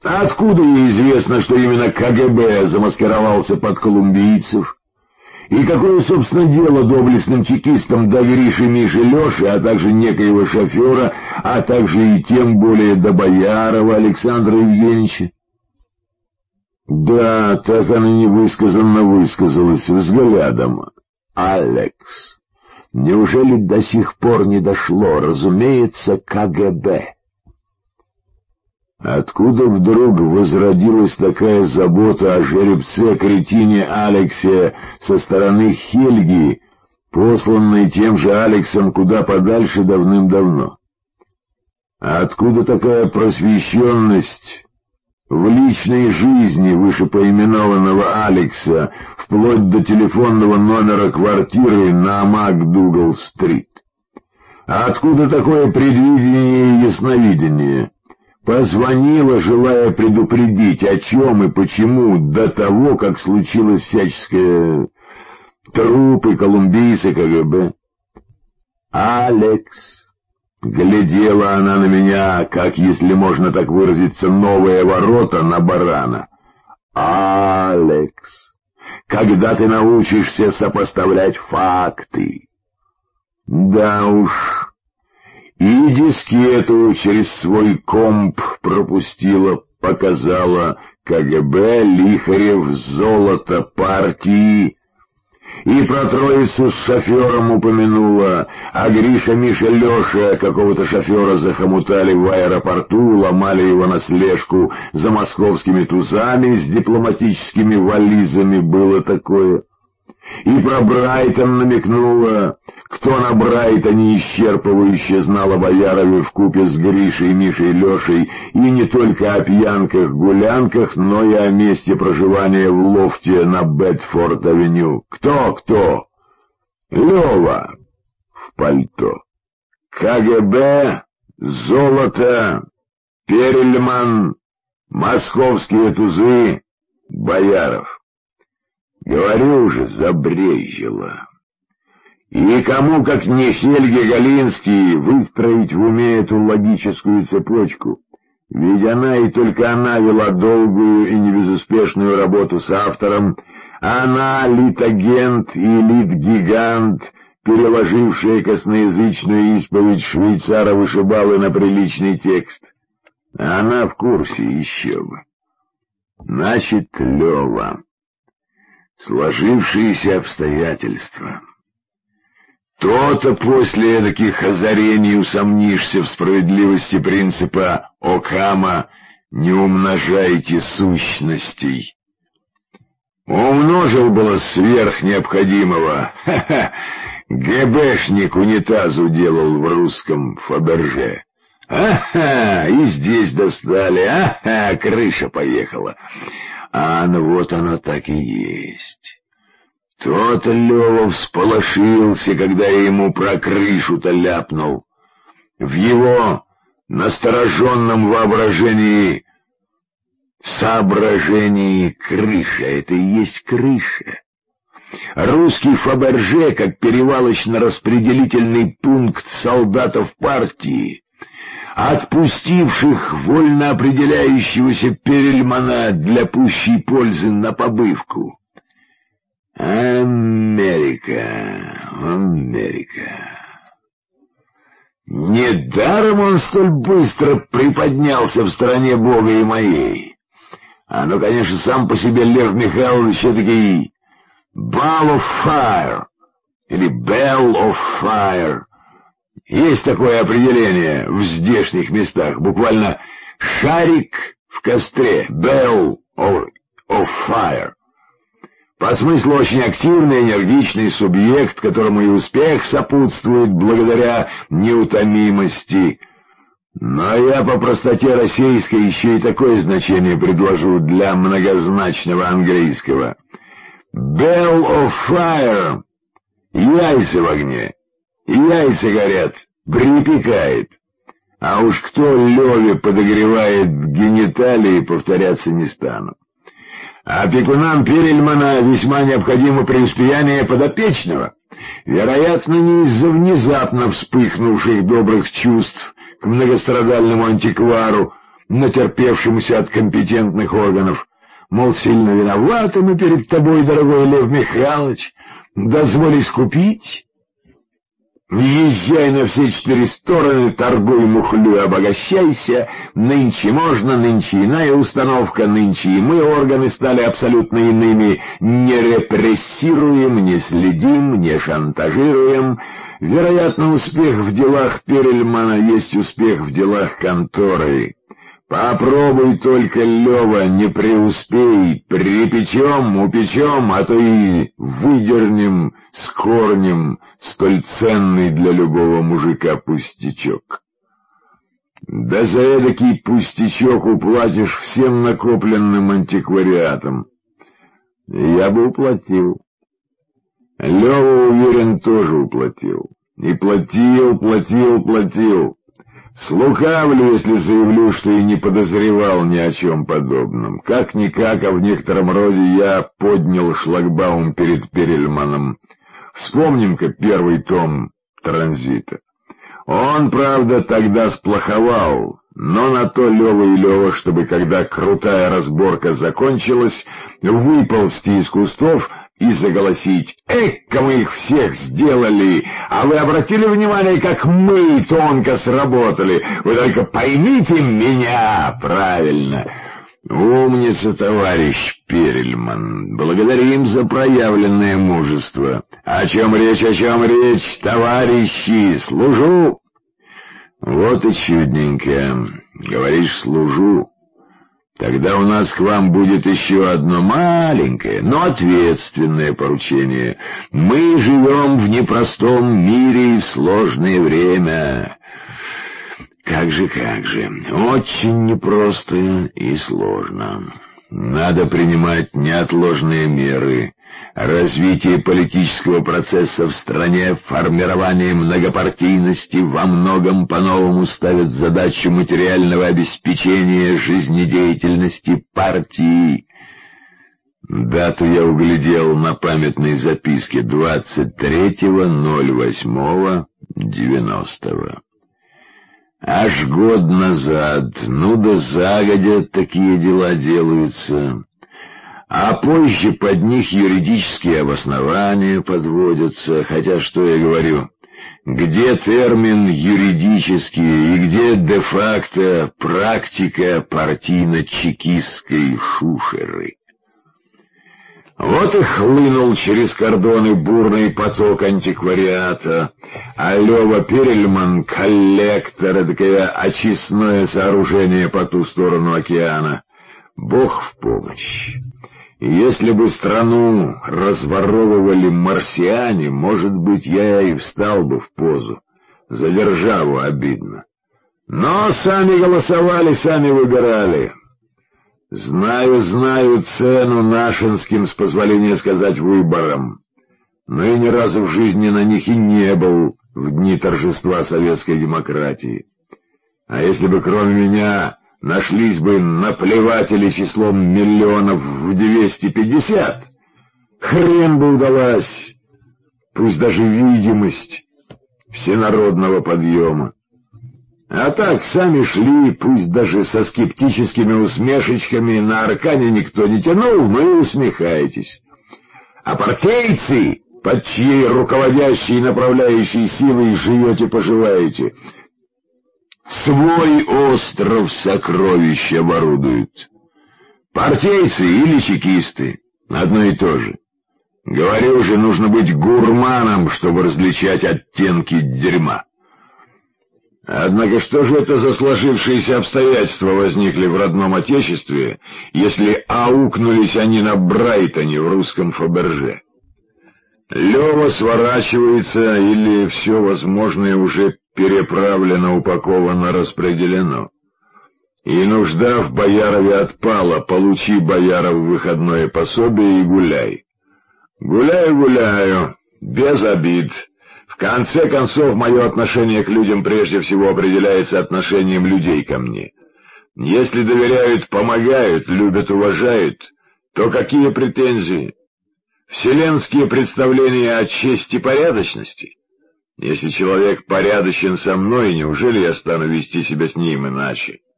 Откуда ей известно, что именно КГБ замаскировался под колумбийцев? И какое, собственно, дело доблестным чекистам до Гриши, Миши, Леши, а также некоего шофера, а также и тем более до Боярова Александра Евгеньевича? Да, так она невысказанно высказалась взглядом. Алекс, неужели до сих пор не дошло, разумеется, КГБ? Откуда вдруг возродилась такая забота о жеребце-кретине Алексе со стороны Хельги, посланной тем же Алексом куда подальше давным-давно? А откуда такая просвещенность в личной жизни вышепоименованного Алекса, вплоть до телефонного номера квартиры на МакДугал-стрит? А откуда такое предвидение и ясновидение? Позвонила, желая предупредить, о чем и почему, до того, как случилось всяческое трупы, колумбийцы, КГБ. «Алекс!» — глядела она на меня, как, если можно так выразиться, новые ворота на барана. «Алекс! Когда ты научишься сопоставлять факты?» Да уж... И дискету через свой комп пропустила, показала КГБ, Лихарев, золото партии, и про троицу с шофером упомянула, а Гриша, Миша, Леша какого-то шофера захомутали в аэропорту, ломали его на слежку за московскими тузами с дипломатическими вализами, было такое. И про Брайтон намекнула. Кто на Брайтоне исчерпывающе знал о Боярове вкупе с Гришей, Мишей, Лешей, и не только о пьянках-гулянках, но и о месте проживания в лофте на Бетфорд-авеню. Кто? Лева в пальто. КГБ, золото, Перельман, московские тузы, Бояров. Говорю же, забрезжило. И кому, как не Хельге Галинский, выстроить в уме эту логическую цепочку? Ведь она и только она вела долгую и невезуспешную работу с автором. Она — литагент и литгигант, переложившая косноязычную исповедь швейцара-вышибалы на приличный текст. Она в курсе еще бы. Значит, Лева. Сложившиеся обстоятельства. То-то после таких озарений усомнишься в справедливости принципа Окама «не умножайте сущностей». Умножил было сверх необходимого. Ха-ха, ГБшник унитазу делал в русском Фаберже. Ага, и здесь достали, ага, крыша поехала. А ну вот оно так и есть. То-то Лёва всполошился, когда я ему про крышу-то ляпнул. В его настороженном соображении крыша — это и есть крыша. Русский Фаберже, как перевалочно-распределительный пункт солдатов партии, отпустивших вольно определяющегося Перельмана для пущей пользы на побывку. Америка. Недаром он столь быстро приподнялся в стороне Бога и моей. Ну, конечно, сам по себе Лев Михайлович этакий Ball of Fire или Bell of Fire. Есть такое определение в здешних местах, буквально шарик в костре, Bell of Fire. По смыслу очень активный, энергичный субъект, которому и успех сопутствует благодаря неутомимости. Но я по простоте российской еще и такое значение предложу для многозначного английского. Bell of Fire — яйца в огне. Яйца горят, припекает. А уж кто Леве подогревает гениталии, повторяться не стану. Опекунам Перельмана весьма необходимо преуспеяние подопечного, вероятно, не из-за внезапно вспыхнувших добрых чувств к многострадальному антиквару, натерпевшемуся от компетентных органов. Мол, сильно виноваты мы перед тобой, дорогой Лев Михайлович, дозволь искупить. Езжай на все 4 стороны, торгуй, мухлюй, обогащайся. Нынче можно, нынче иная установка, нынче и мы, органы, стали абсолютно иными. Не репрессируем, не следим, не шантажируем. Вероятно, успех в делах Перельмана есть успех в делах конторы. Попробуй только, Лева, не преуспей, припечем, упечем, а то и выдернем с корнем столь ценный для любого мужика пустячок. Да за эдакий пустячок уплатишь всем накопленным антиквариатом. Я бы уплатил. Лева, уверен, тоже уплатил. И платил. Слукавлю, если заявлю, что и не подозревал ни о чем подобном. Как-никак, а в некотором роде я поднял шлагбаум перед Перельманом. Вспомним-ка первый том «Транзита». Он, правда, тогда сплоховал, но на то Лева и Лева, чтобы, когда крутая разборка закончилась, выползти из кустов и заголосить: «Эка мы их всех сделали! А вы обратили внимание, как мы тонко сработали? Вы только поймите меня правильно!» Умница, товарищ Перельман. Благодарим за проявленное мужество. О чем речь, товарищи? Служу. Вот и чудненько. Говоришь, служу. Тогда у нас к вам будет еще одно маленькое, но ответственное поручение. Мы живем в непростом мире и в сложное время. Как же, очень непросто и сложно. Надо принимать неотложные меры. Развитие политического процесса в стране, формирование многопартийности во многом по-новому ставят задачу материального обеспечения жизнедеятельности партии. Дату я углядел на памятной записке 23.08.90. Аж год назад, ну да загодя такие дела делаются. А позже под них юридические обоснования подводятся, хотя что я говорю, где термин юридический и где де-факто практика партийно-чекистской шушеры. Вот и хлынул через кордоны бурный поток антиквариата, а Лева Перельман — коллектор, эдакое очистное сооружение по ту сторону океана. Бог в помощь. Если бы страну разворовывали марсиане, может быть, я и встал бы в позу. За державу обидно. Но сами голосовали, сами выбирали. Знаю цену нашинским, с позволения сказать, выборам. Но и ни разу в жизни на них и не был в дни торжества советской демократии. А если бы кроме меня нашлись бы наплеватели числом миллионов в 250, хрен бы удалась, пусть даже видимость всенародного подъема. А так, сами шли, пусть даже со скептическими усмешечками, на аркане никто не тянул, но и усмехаетесь. А партийцы, под чьей руководящей и направляющей силой живете-поживаете, свой остров сокровищ оборудуют. Партийцы или чекисты — одно и то же. Говорю же, нужно быть гурманом, чтобы различать оттенки дерьма. Однако что же это за сложившиеся обстоятельства возникли в родном отечестве, если аукнулись они на Брайтоне в русском Фаберже? Лева сворачивается, или все возможное уже переправлено, упаковано, распределено. И нужда в Боярове отпала, получи, Бояров, выходное пособие и гуляй. Гуляю, без обид. В конце концов, мое отношение к людям прежде всего определяется отношением людей ко мне. Если доверяют, помогают, любят, уважают, то какие претензии? Вселенские представления о чести и порядочности? Если человек порядочен со мной, неужели я стану вести себя с ним иначе?